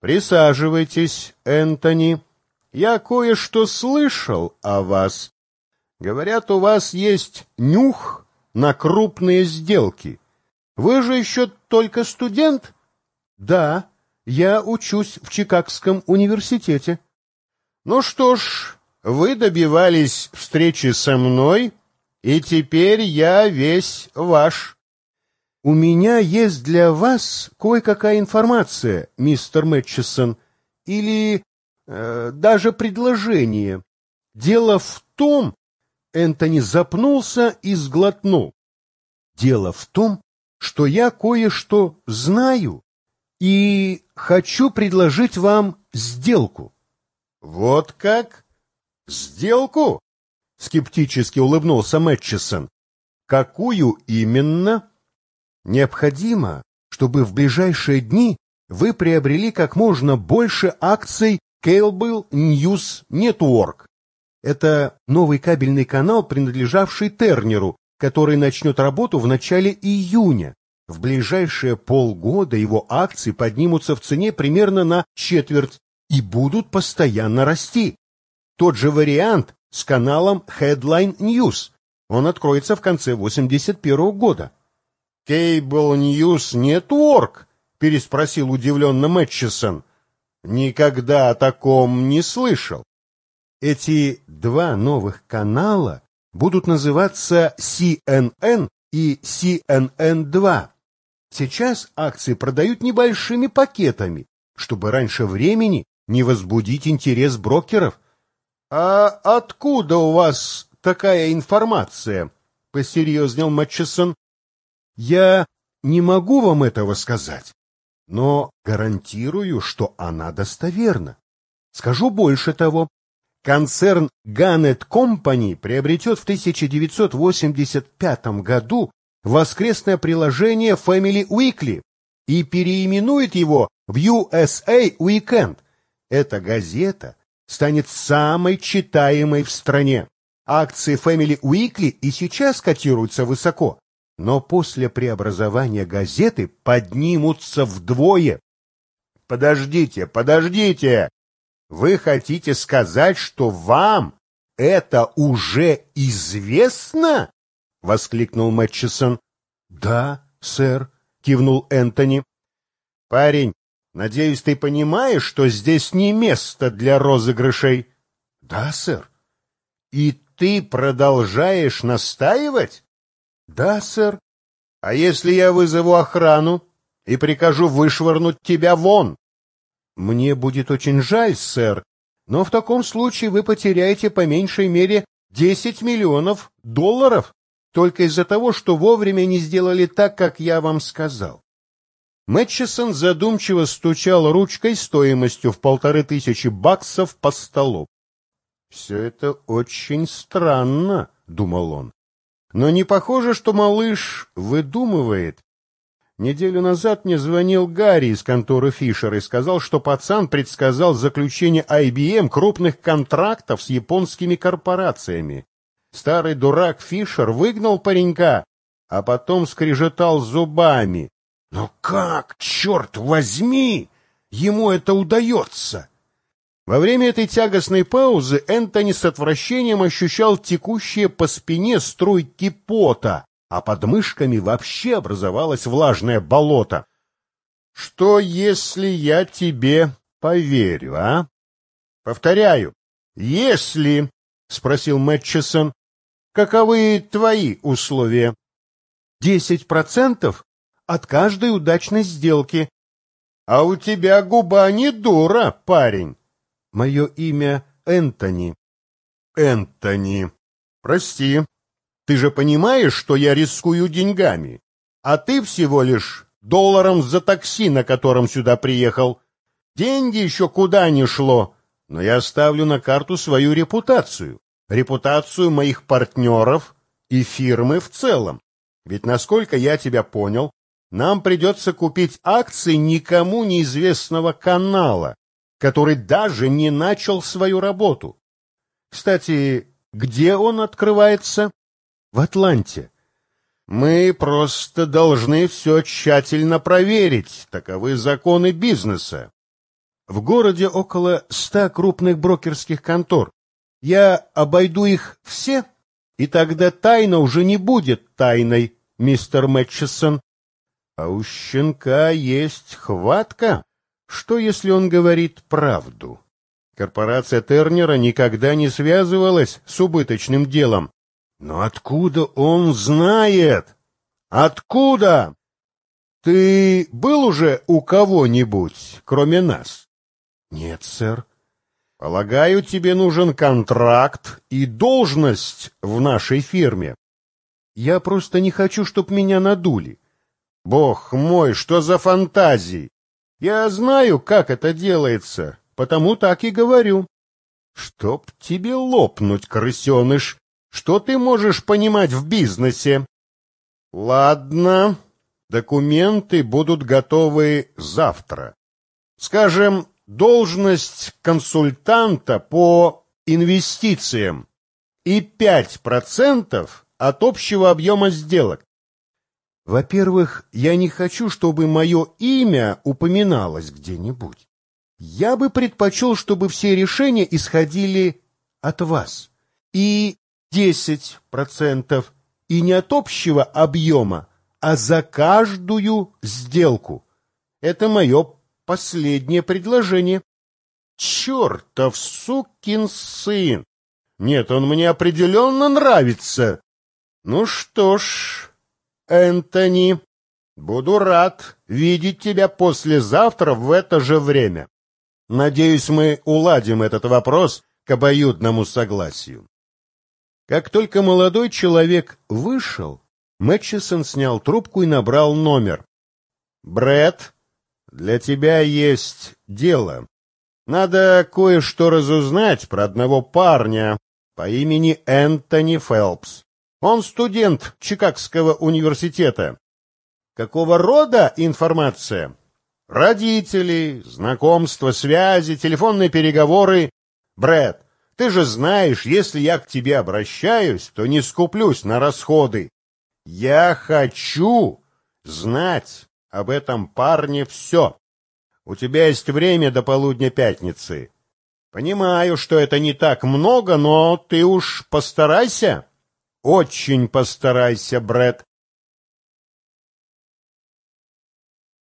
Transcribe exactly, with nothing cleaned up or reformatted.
Присаживайтесь, Энтони. Я кое-что слышал о вас. Говорят, у вас есть нюх на крупные сделки. Вы же еще только студент? Да, я учусь в Чикагском университете. Ну что ж, вы добивались встречи со мной, и теперь я весь ваш. У меня есть для вас кое-какая информация, мистер Мэтчисон, или э, даже предложение. Дело в том... Энтони запнулся и сглотнул. Дело в том, что я кое-что знаю и хочу предложить вам сделку. Вот как? Сделку? Скептически улыбнулся Мэтчисон. Какую именно? Необходимо, чтобы в ближайшие дни вы приобрели как можно больше акций Cable News Network. Это новый кабельный канал, принадлежавший Тернеру, который начнет работу в начале июня. В ближайшие полгода его акции поднимутся в цене примерно на четверть и будут постоянно расти. Тот же вариант с каналом Headline News. Он откроется в конце восемьдесят первого года. «Cable News Network?» — переспросил удивленно Мэтчисон. «Никогда о таком не слышал». Эти два новых канала будут называться си эн эн и си эн эн два. Сейчас акции продают небольшими пакетами, чтобы раньше времени не возбудить интерес брокеров. — А откуда у вас такая информация? — посерьезнел Мэтчисон. — Я не могу вам этого сказать, но гарантирую, что она достоверна. Скажу больше того. Концерн Gannett Company приобретет в тысяча девятьсот восемьдесят пятом году воскресное приложение Family Weekly и переименует его в ю эс эй Weekend. Эта газета станет самой читаемой в стране. Акции Family Weekly и сейчас котируются высоко, но после преобразования газеты поднимутся вдвое. Подождите, подождите! Вы хотите сказать, что вам это уже известно? — воскликнул Мэтчисон. — Да, сэр, — кивнул Энтони. — Парень, надеюсь, ты понимаешь, что здесь не место для розыгрышей? — Да, сэр. — И ты продолжаешь настаивать? — Да, сэр. — А если я вызову охрану и прикажу вышвырнуть тебя вон? Мне будет очень жаль, сэр, но в таком случае вы потеряете по меньшей мере десять миллионов долларов только из-за того, что вовремя не сделали так, как я вам сказал. Мэтчисон задумчиво стучал ручкой стоимостью в полторы тысячи баксов по столу. «Все это очень странно», — думал он. «Но не похоже, что малыш выдумывает. Неделю назад мне звонил Гарри из конторы Фишер и сказал, что пацан предсказал заключение ай би эм крупных контрактов с японскими корпорациями. Старый дурак Фишер выгнал паренька, а потом скрежетал зубами. Но как, черт возьми, ему это удается? Во время этой тягостной паузы Энтони с отвращением ощущал текущие по спине струйки пота, а под мышками вообще образовалось влажное болото. Что, если я тебе поверю, а? Повторяю, если, — спросил Мэтчисон, — каковы твои условия? Десять процентов от каждой удачной сделки. А у тебя губа не дура, парень. Мое имя Энтони. Энтони. Прости. Ты же понимаешь, что я рискую деньгами, а ты всего лишь долларом за такси, на котором сюда приехал. Деньги еще куда ни шло, но я ставлю на карту свою репутацию, репутацию моих партнеров и фирмы в целом. Ведь, насколько я тебя понял, нам придется купить акции никому неизвестного канала, который даже не начал свою работу. Кстати, где он открывается? В Атланте. Мы просто должны все тщательно проверить, таковы законы бизнеса. В городе около ста крупных брокерских контор. Я обойду их все, и тогда тайна уже не будет тайной, мистер Мэтчисон. А у щенка есть хватка. Что, если он говорит правду? Корпорация Тернера никогда не связывалась с убыточным делом. Но откуда он знает? Откуда? Ты был уже у кого-нибудь, кроме нас? Нет, сэр. Полагаю, тебе нужен контракт и должность в нашей фирме. Я просто не хочу, чтоб меня надули. Бог мой, что за фантазии! Я знаю, как это делается, потому так и говорю. Чтоб тебе лопнуть, крысеныш, что ты можешь понимать в бизнесе? Ладно, документы будут готовы завтра. Скажем, должность консультанта по инвестициям и пять процентов от общего объема сделок. Во-первых, я не хочу, чтобы мое имя упоминалось где-нибудь. Я бы предпочел, чтобы все решения исходили от вас. И десять процентов, и не от общего объема, а за каждую сделку. Это мое последнее предложение. Чертов сукин сын! Нет, он мне определенно нравится. Ну что ж, Энтони, буду рад видеть тебя послезавтра в это же время. Надеюсь, мы уладим этот вопрос к обоюдному согласию. Как только молодой человек вышел, Мэтчисон снял трубку и набрал номер. «Брэд, для тебя есть дело. Надо кое-что разузнать про одного парня по имени Энтони Фелпс. Он студент Чикагского университета. Какого рода информация? Родители, знакомства, связи, телефонные переговоры. Брэд, ты же знаешь, если я к тебе обращаюсь, то не скуплюсь на расходы. Я хочу знать об этом парне все. У тебя есть время до полудня пятницы. Понимаю, что это не так много, но ты уж постарайся. Очень постарайся, Брэд.